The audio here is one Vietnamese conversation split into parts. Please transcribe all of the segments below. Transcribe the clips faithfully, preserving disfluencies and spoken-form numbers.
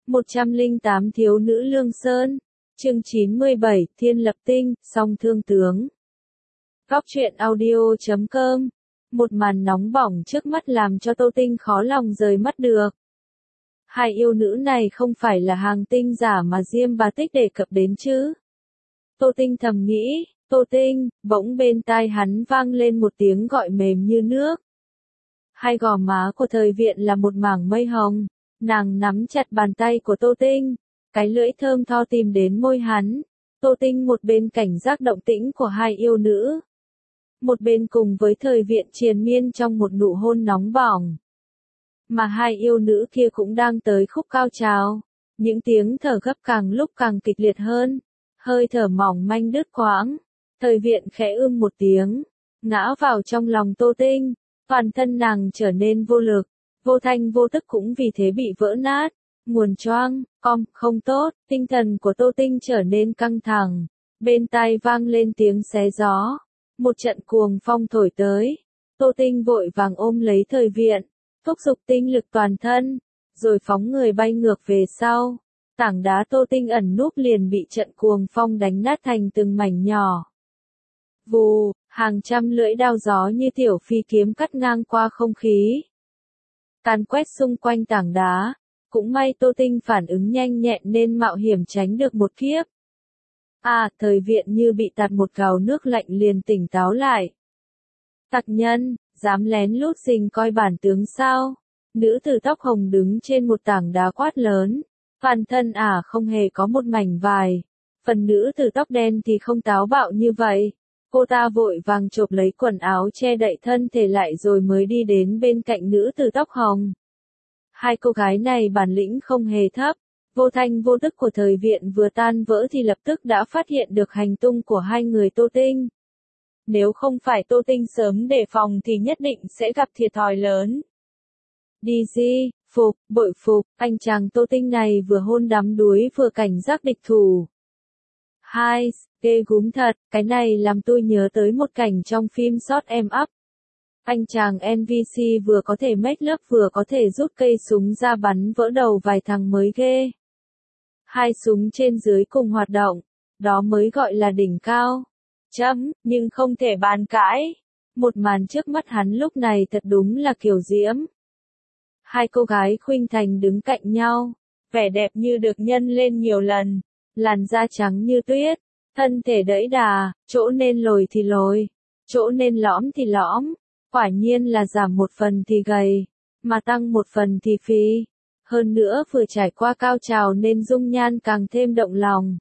một trăm lẻ tám Thiếu nữ Lương Sơn. Chương chín mươi bảy, Thiên Lập Tinh, Song Thương Tướng. Góc truyện audio chấm com. Một màn nóng bỏng trước mắt làm cho Tô Tinh khó lòng rời mắt được. Hai yêu nữ này không phải là hàng tinh giả mà Diêm Bá Tích đề cập đến chứ. Tô Tinh thầm nghĩ, Tô Tinh, bỗng bên tai hắn vang lên một tiếng gọi mềm như nước. Hai gò má của Thời Viện là một mảng mây hồng, nàng nắm chặt bàn tay của Tô Tinh, cái lưỡi thơm tho tìm đến môi hắn. Tô Tinh một bên cảnh giác động tĩnh của hai yêu nữ, một bên cùng với Thời Viện triền miên trong một nụ hôn nóng bỏng. Mà hai yêu nữ kia cũng đang tới khúc cao trào, những tiếng thở gấp càng lúc càng kịch liệt hơn, hơi thở mỏng manh đứt quãng. Thời Viện khẽ ưm một tiếng, ngã vào trong lòng Tô Tinh, toàn thân nàng trở nên vô lực, vô thanh vô tức cũng vì thế bị vỡ nát, nguồn choang, com, không tốt. Tinh thần của Tô Tinh trở nên căng thẳng, bên tai vang lên tiếng xé gió, một trận cuồng phong thổi tới. Tô Tinh vội vàng ôm lấy Thời Viện, thúc giục tinh lực toàn thân, rồi phóng người bay ngược về sau. Tảng đá Tô Tinh ẩn núp liền bị trận cuồng phong đánh nát thành từng mảnh nhỏ. Vù, hàng trăm lưỡi đao gió như tiểu phi kiếm cắt ngang qua không khí, càn quét xung quanh tảng đá. Cũng may Tô Tinh phản ứng nhanh nhẹn nên mạo hiểm tránh được một kiếp. À, Thời Viện như bị tạt một gáo nước lạnh liền tỉnh táo lại. Tặc nhân, dám lén lút rình coi bản tướng sao? Nữ tử tóc hồng đứng trên một tảng đá quát lớn. Toàn thân ả à không hề có một mảnh vải. Phần nữ tử tóc đen thì không táo bạo như vậy. Cô ta vội vàng chộp lấy quần áo che đậy thân thể lại rồi mới đi đến bên cạnh nữ tử tóc hồng. Hai cô gái này bản lĩnh không hề thấp, vô thanh vô tức của Thời Viện vừa tan vỡ thì lập tức đã phát hiện được hành tung của hai người Tô Tinh. Nếu không phải Tô Tinh sớm đề phòng thì nhất định sẽ gặp thiệt thòi lớn. Đi di, phục, bội phục, anh chàng Tô Tinh này vừa hôn đắm đuối vừa cảnh giác địch thủ. Hai, ghê gúm thật, cái này làm tôi nhớ tới một cảnh trong phim Shot Em Up. Anh chàng en pê xê vừa có thể make love vừa có thể rút cây súng ra bắn vỡ đầu vài thằng mới ghê. Hai súng trên dưới cùng hoạt động, đó mới gọi là đỉnh cao. Chấm, nhưng không thể bàn cãi. Một màn trước mắt hắn lúc này thật đúng là kiều diễm. Hai cô gái khuynh thành đứng cạnh nhau, vẻ đẹp như được nhân lên nhiều lần, làn da trắng như tuyết, thân thể đẫy đà, chỗ nên lồi thì lồi, chỗ nên lõm thì lõm. Quả nhiên là giảm một phần thì gầy, mà tăng một phần thì phì. Hơn nữa vừa trải qua cao trào nên dung nhan càng thêm động lòng.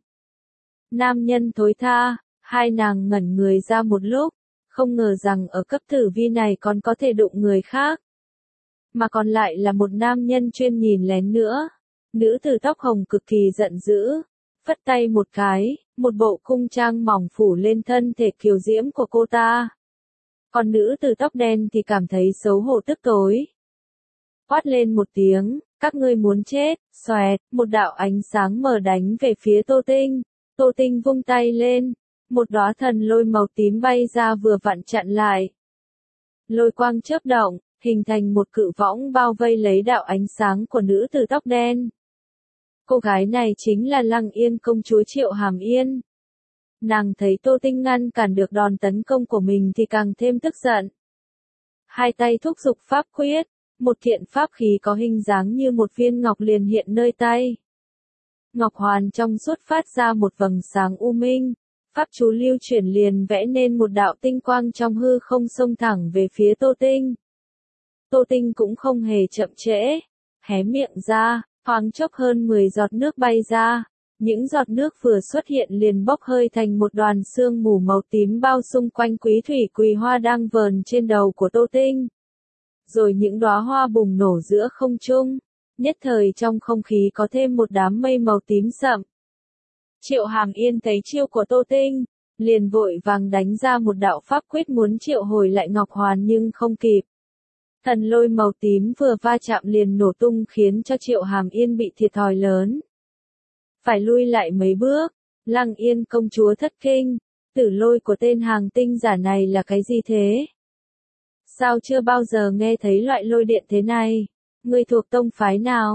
Nam nhân thối tha, hai nàng ngẩn người ra một lúc, không ngờ rằng ở cấp tử vi này còn có thể đụng người khác. Mà còn lại là một nam nhân chuyên nhìn lén nữa. Nữ tử tóc hồng cực kỳ giận dữ, phất tay một cái, một bộ cung trang mỏng phủ lên thân thể kiều diễm của cô ta. Còn nữ tử tóc đen thì cảm thấy xấu hổ tức tối. Quát lên một tiếng, các ngươi muốn chết, xoẹt, một đạo ánh sáng mờ đánh về phía Tô Tinh. Tô Tinh vung tay lên, một đóa thần lôi màu tím bay ra vừa vặn chặn lại. Lôi quang chớp động, hình thành một cự võng bao vây lấy đạo ánh sáng của nữ tử tóc đen. Cô gái này chính là Lăng Yên công chúa Triệu Hàm Yên. Nàng thấy Tô Tinh ngăn cản được đòn tấn công của mình thì càng thêm tức giận. Hai tay thúc giục pháp quyết, một kiện pháp khí có hình dáng như một viên ngọc liền hiện nơi tay. Ngọc hoàn trong suốt phát ra một vầng sáng u minh, pháp chú lưu chuyển liền vẽ nên một đạo tinh quang trong hư không xông thẳng về phía Tô Tinh. Tô Tinh cũng không hề chậm trễ, hé miệng ra, thoáng chốc hơn mười giọt nước bay ra. Những giọt nước vừa xuất hiện liền bốc hơi thành một đoàn sương mù màu tím bao xung quanh quý thủy quỳ hoa đang vờn trên đầu của Tô Tinh. Rồi những đóa hoa bùng nổ giữa không trung, nhất thời trong không khí có thêm một đám mây màu tím sậm. Triệu Hàm Yên thấy chiêu của Tô Tinh, liền vội vàng đánh ra một đạo pháp quyết muốn triệu hồi lại Ngọc Hoàn nhưng không kịp. Thần lôi màu tím vừa va chạm liền nổ tung khiến cho Triệu Hàm Yên bị thiệt thòi lớn. Phải lui lại mấy bước, Lăng Yên công chúa thất kinh, tử lôi của tên hàng tinh giả này là cái gì thế? Sao chưa bao giờ nghe thấy loại lôi điện thế này? Ngươi thuộc tông phái nào?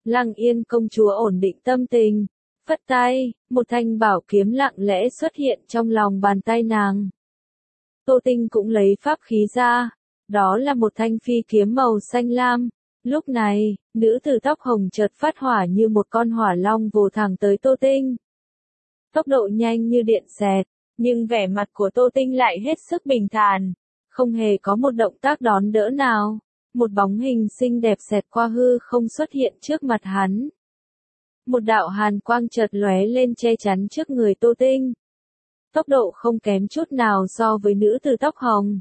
Lăng Yên công chúa ổn định tâm tình, phất tay, một thanh bảo kiếm lặng lẽ xuất hiện trong lòng bàn tay nàng. Tô Tinh cũng lấy pháp khí ra, đó là một thanh phi kiếm màu xanh lam. Lúc này, nữ tử tóc hồng chợt phát hỏa như một con hỏa long vồ thẳng tới Tô Tinh. Tốc độ nhanh như điện xẹt, nhưng vẻ mặt của Tô Tinh lại hết sức bình thản, không hề có một động tác đón đỡ nào. Một bóng hình xinh đẹp xẹt qua hư không xuất hiện trước mặt hắn. Một đạo hàn quang chợt lóe lên che chắn trước người Tô Tinh. Tốc độ không kém chút nào so với nữ tử tóc hồng.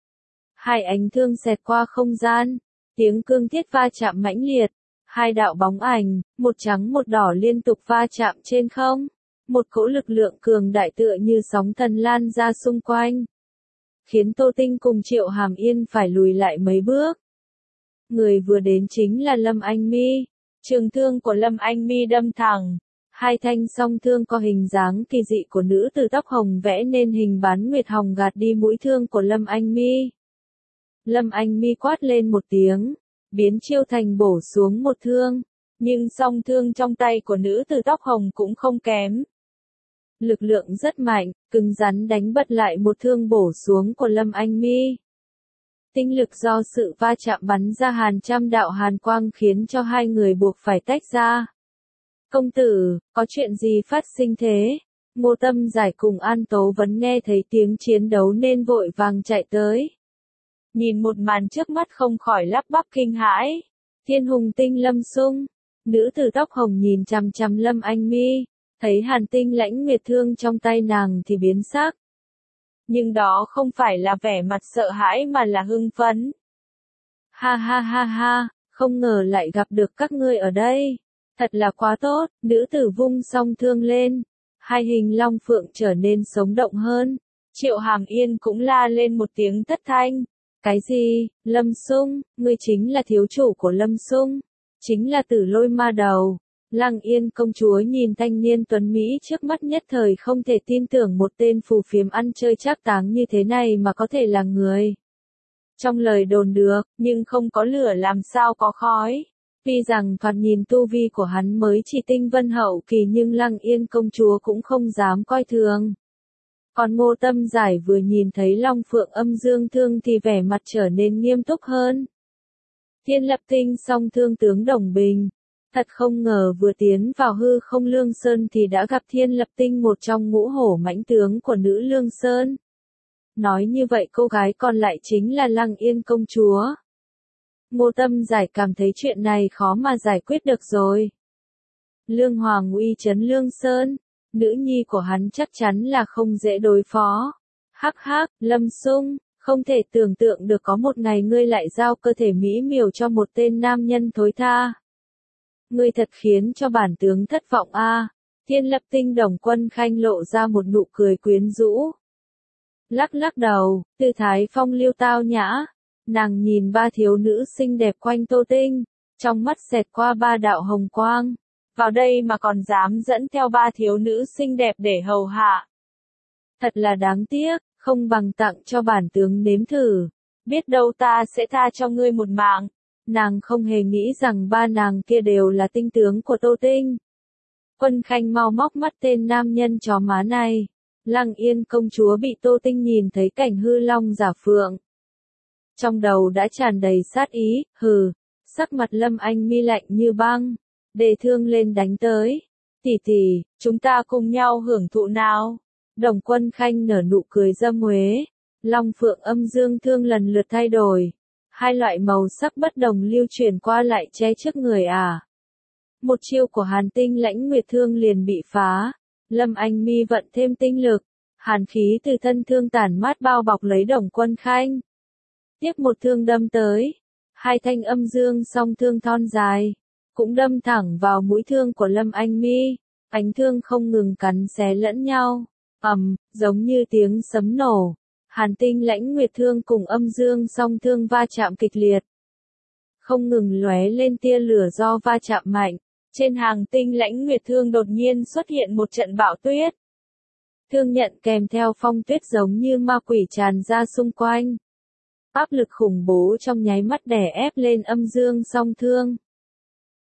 Hai ánh thương xẹt qua không gian, tiếng cương thiết va chạm mãnh liệt, hai đạo bóng ảnh, một trắng một đỏ liên tục va chạm trên không, một cỗ lực lượng cường đại tựa như sóng thần lan ra xung quanh, khiến Tô Tinh cùng Triệu Hàm Yên phải lùi lại mấy bước. Người vừa đến chính là Lâm Anh Mi, trường thương của Lâm Anh Mi đâm thẳng, hai thanh song thương có hình dáng kỳ dị của nữ tử tóc hồng vẽ nên hình bán nguyệt hồng gạt đi mũi thương của Lâm Anh Mi. Lâm Anh Mi quát lên một tiếng, biến chiêu thành bổ xuống một thương, nhưng song thương trong tay của nữ tử tóc hồng cũng không kém. Lực lượng rất mạnh, cứng rắn đánh bật lại một thương bổ xuống của Lâm Anh Mi. Tinh lực do sự va chạm bắn ra hàng trăm đạo hàn quang khiến cho hai người buộc phải tách ra. Công tử, có chuyện gì phát sinh thế? Ngô Tâm Giải cùng An Tố Vấn nghe thấy tiếng chiến đấu nên vội vàng chạy tới. Nhìn một màn trước mắt không khỏi lắp bắp kinh hãi. Thiên hùng tinh Lâm Sung, nữ tử tóc hồng nhìn chằm chằm Lâm Anh Mi, thấy hàn tinh lãnh nguyệt thương trong tay nàng thì biến sắc. Nhưng đó không phải là vẻ mặt sợ hãi mà là hưng phấn. Ha ha ha ha, không ngờ lại gặp được các ngươi ở đây. Thật là quá tốt, nữ tử vung song thương lên. Hai hình long phượng trở nên sống động hơn. Triệu Hàm Yên cũng la lên một tiếng thất thanh. Cái gì, Lâm Sung, ngươi chính là thiếu chủ của Lâm Sung. Chính là Tử Lôi ma đầu. Lăng Yên công chúa nhìn thanh niên tuấn Mỹ trước mắt nhất thời không thể tin tưởng một tên phù phiếm ăn chơi trác táng như thế này mà có thể là người. Trong lời đồn được, nhưng không có lửa làm sao có khói. Tuy rằng thoạt nhìn tu vi của hắn mới chỉ tinh vân hậu kỳ nhưng Lăng Yên công chúa cũng không dám coi thường. Còn Ngô Tâm Giải vừa nhìn thấy Long Phượng âm dương thương thì vẻ mặt trở nên nghiêm túc hơn. Thiên Lập Tinh song thương tướng Đồng Bình. Thật không ngờ vừa tiến vào hư không Lương Sơn thì đã gặp Thiên Lập Tinh, một trong ngũ hổ mãnh tướng của nữ Lương Sơn. Nói như vậy cô gái còn lại chính là Lăng Yên công chúa. Ngô Tâm Giải cảm thấy chuyện này khó mà giải quyết được rồi. Lương Hoàng uy chấn Lương Sơn, nữ nhi của hắn chắc chắn là không dễ đối phó. Hắc hắc, Lâm Sung, không thể tưởng tượng được có một ngày ngươi lại giao cơ thể mỹ miều cho một tên nam nhân thối tha. Ngươi thật khiến cho bản tướng thất vọng a. À. Thiên Lập Tinh Đồng Quân Khanh lộ ra một nụ cười quyến rũ. Lắc lắc đầu, tư thái phong lưu tao nhã. Nàng nhìn ba thiếu nữ xinh đẹp quanh Tô Tinh, trong mắt xẹt qua ba đạo hồng quang. Vào đây mà còn dám dẫn theo ba thiếu nữ xinh đẹp để hầu hạ. Thật là đáng tiếc, không bằng tặng cho bản tướng nếm thử. Biết đâu ta sẽ tha cho ngươi một mạng. Nàng không hề nghĩ rằng ba nàng kia đều là tinh tướng của Tô Tinh. Quân Khanh mau móc mắt tên nam nhân chó má này. Lăng Yên công chúa bị Tô Tinh nhìn thấy cảnh hư long giả phượng. Trong đầu đã tràn đầy sát ý, hừ, sắc mặt Lâm Anh Mi lạnh như băng, đề thương lên đánh tới. Tỷ tỷ, chúng ta cùng nhau hưởng thụ nào. Đồng Quân Khanh nở nụ cười dâm uế, long phượng âm dương thương lần lượt thay đổi. Hai loại màu sắc bất đồng lưu truyền qua lại che trước người à. Một chiêu của hàn tinh lãnh nguyệt thương liền bị phá. Lâm Anh Mi vận thêm tinh lực, hàn khí từ thân thương tản mát bao bọc lấy Đồng Quân Khanh. Tiếp một thương đâm tới, hai thanh âm dương song thương thon dài, cũng đâm thẳng vào mũi thương của Lâm Anh Mi, ánh thương không ngừng cắn xé lẫn nhau, ầm, giống như tiếng sấm nổ. Hàn tinh lãnh nguyệt thương cùng âm dương song thương va chạm kịch liệt, không ngừng lóe lên tia lửa do va chạm mạnh. Trên hàng tinh lãnh nguyệt thương đột nhiên xuất hiện một trận bão tuyết. Thương nhận kèm theo phong tuyết giống như ma quỷ tràn ra xung quanh. Áp lực khủng bố trong nháy mắt đè ép lên âm dương song thương.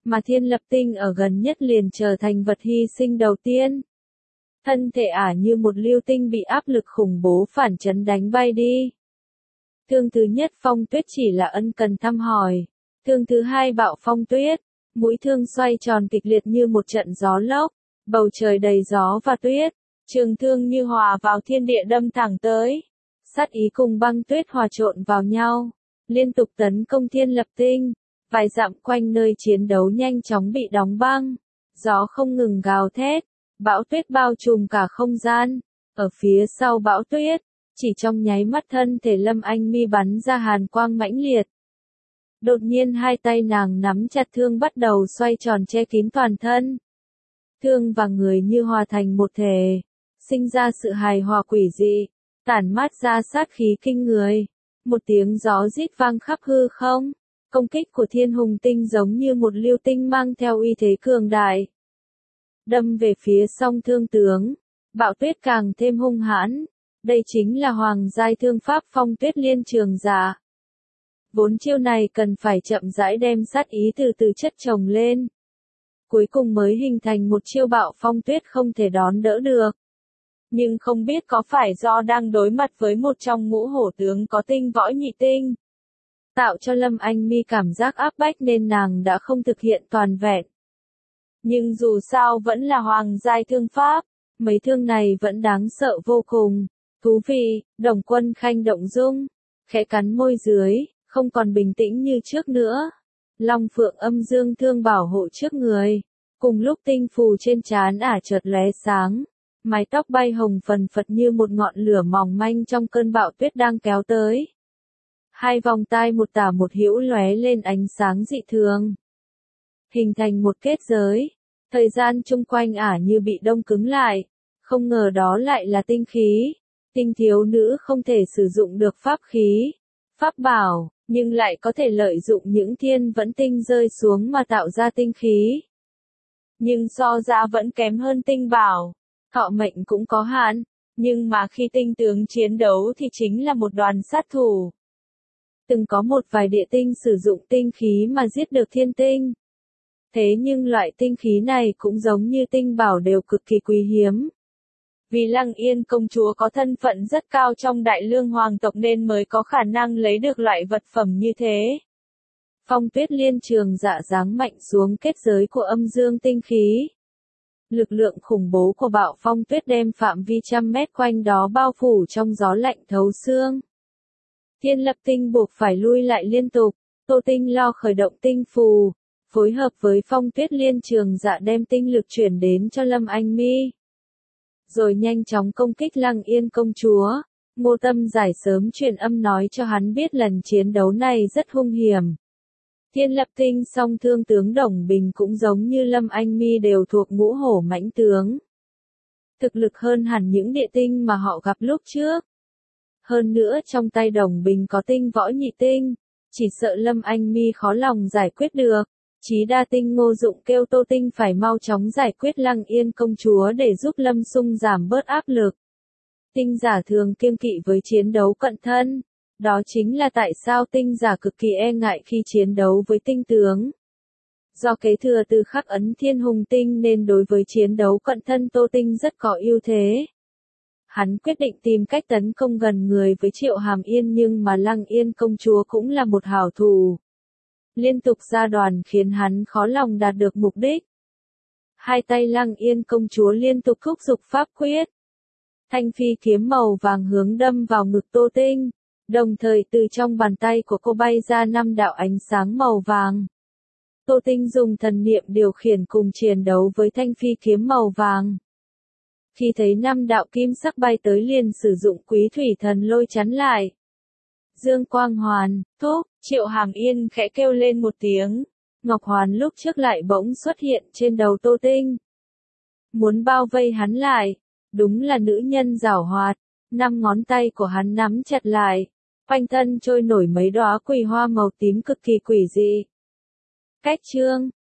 mà Thiên Lập Tinh ở gần nhất liền trở thành vật hy sinh đầu tiên. Thân thể ả như một lưu tinh bị áp lực khủng bố phản chấn đánh bay đi. Thương thứ nhất Phong Tuyết chỉ là ân cần thăm hỏi. Thương thứ hai Bạo Phong Tuyết, mũi thương xoay tròn kịch liệt như một trận gió lốc, bầu trời đầy gió và tuyết, trường thương như hòa vào thiên địa đâm thẳng tới. Sát ý cùng băng tuyết hòa trộn vào nhau, liên tục tấn công Thiên Lập Tinh, vài dặm quanh nơi chiến đấu nhanh chóng bị đóng băng, gió không ngừng gào thét, bão tuyết bao trùm cả không gian, ở phía sau bão tuyết, chỉ trong nháy mắt thân thể Lâm Anh Mi bắn ra hàn quang mãnh liệt. Đột nhiên hai tay nàng nắm chặt thương bắt đầu xoay tròn che kín toàn thân. Thương và người như hòa thành một thể, sinh ra sự hài hòa quỷ dị, tản mát ra sát khí kinh người. Một tiếng gió rít vang khắp hư không, công kích của Thiên Hùng Tinh giống như một lưu tinh mang theo uy thế cường đại. Đâm về phía song thương tướng, bạo tuyết càng thêm hung hãn, đây chính là hoàng giai thương pháp Phong Tuyết Liên Trường Dạ. Vốn chiêu này cần phải chậm rãi đem sát ý từ từ chất chồng lên. Cuối cùng mới hình thành một chiêu bạo phong tuyết không thể đón đỡ được. Nhưng không biết có phải do đang đối mặt với một trong ngũ hổ tướng có tinh võ nhị tinh, tạo cho Lâm Anh Mi cảm giác áp bách nên nàng đã không thực hiện toàn vẹn. Nhưng dù sao vẫn là hoàng giai thương pháp, mấy thương này vẫn đáng sợ vô cùng. Thú vị, Đồng Quân Khanh động dung, khẽ cắn môi dưới, không còn bình tĩnh như trước nữa. Long Phượng Âm Dương thương bảo hộ trước người, cùng lúc tinh phù trên trán ả chợt lóe sáng, mái tóc bay hồng phần phật như một ngọn lửa mỏng manh trong cơn bão tuyết đang kéo tới. Hai vòng tai một tả một hữu lóe lên ánh sáng dị thường, hình thành một kết giới. Thời gian chung quanh ả như bị đông cứng lại, không ngờ đó lại là tinh khí. Tinh thiếu nữ không thể sử dụng được pháp khí, pháp bảo, nhưng lại có thể lợi dụng những thiên vẫn tinh rơi xuống mà tạo ra tinh khí. Nhưng so ra vẫn kém hơn tinh bảo, thọ mệnh cũng có hạn, nhưng mà khi tinh tướng chiến đấu thì chính là một đoàn sát thủ. Từng có một vài địa tinh sử dụng tinh khí mà giết được thiên tinh. Thế nhưng loại tinh khí này cũng giống như tinh bảo đều cực kỳ quý hiếm. Vì Lăng Yên công chúa có thân phận rất cao trong Đại Lương hoàng tộc nên mới có khả năng lấy được loại vật phẩm như thế. Phong Tuyết Liên Trường Dạ giáng mạnh xuống kết giới của âm dương tinh khí. Lực lượng khủng bố của bạo phong tuyết đem phạm vi trăm mét quanh đó bao phủ trong gió lạnh thấu xương. Thiên Lập Tinh buộc phải lui lại liên tục, Tô Tinh lo khởi động tinh phù, phối hợp với Phong Tuyết Liên Trường Dạ đem tinh lực chuyển đến cho Lâm Anh Mi. Rồi nhanh chóng công kích Lăng Yên công chúa. Ngô Tâm Giải sớm truyền âm nói cho hắn biết lần chiến đấu này rất hung hiểm. Thiên Lập Tinh song thương tướng Đồng Bình cũng giống như Lâm Anh Mi đều thuộc ngũ hổ mãnh tướng. Thực lực hơn hẳn những địa tinh mà họ gặp lúc trước. Hơn nữa trong tay Đồng Bình có tinh võ nhị tinh, chỉ sợ Lâm Anh Mi khó lòng giải quyết được. Chí đa tinh Ngô Dụng kêu Tô Tinh phải mau chóng giải quyết Lăng Yên công chúa để giúp Lâm Sung giảm bớt áp lực. Tinh giả thường kiêng kỵ với chiến đấu cận thân. Đó chính là tại sao tinh giả cực kỳ e ngại khi chiến đấu với tinh tướng. Do kế thừa từ khắc ấn Thiên Hùng Tinh nên đối với chiến đấu cận thân Tô Tinh rất có ưu thế. Hắn quyết định tìm cách tấn công gần người với Triệu Hàm Yên nhưng mà Lăng Yên công chúa cũng là một hảo thủ. Liên tục ra đòn khiến hắn khó lòng đạt được mục đích. Hai tay Lăng Yên công chúa liên tục thúc giục pháp quyết. Thanh phi kiếm màu vàng hướng đâm vào ngực Tô Tinh, đồng thời từ trong bàn tay của cô bay ra năm đạo ánh sáng màu vàng. Tô Tinh dùng thần niệm điều khiển cùng chiến đấu với thanh phi kiếm màu vàng. Khi thấy năm đạo kim sắc bay tới liền sử dụng quý thủy thần lôi chắn lại. Dương Quang Hoàn, thúc, Triệu Hàm Yên khẽ kêu lên một tiếng. Ngọc Hoàn lúc trước lại bỗng xuất hiện trên đầu Tô Tinh. Muốn bao vây hắn lại, đúng là nữ nhân giảo hoạt, năm ngón tay của hắn nắm chặt lại, quanh thân trôi nổi mấy đóa quỳ hoa màu tím cực kỳ quỷ dị. Cách chương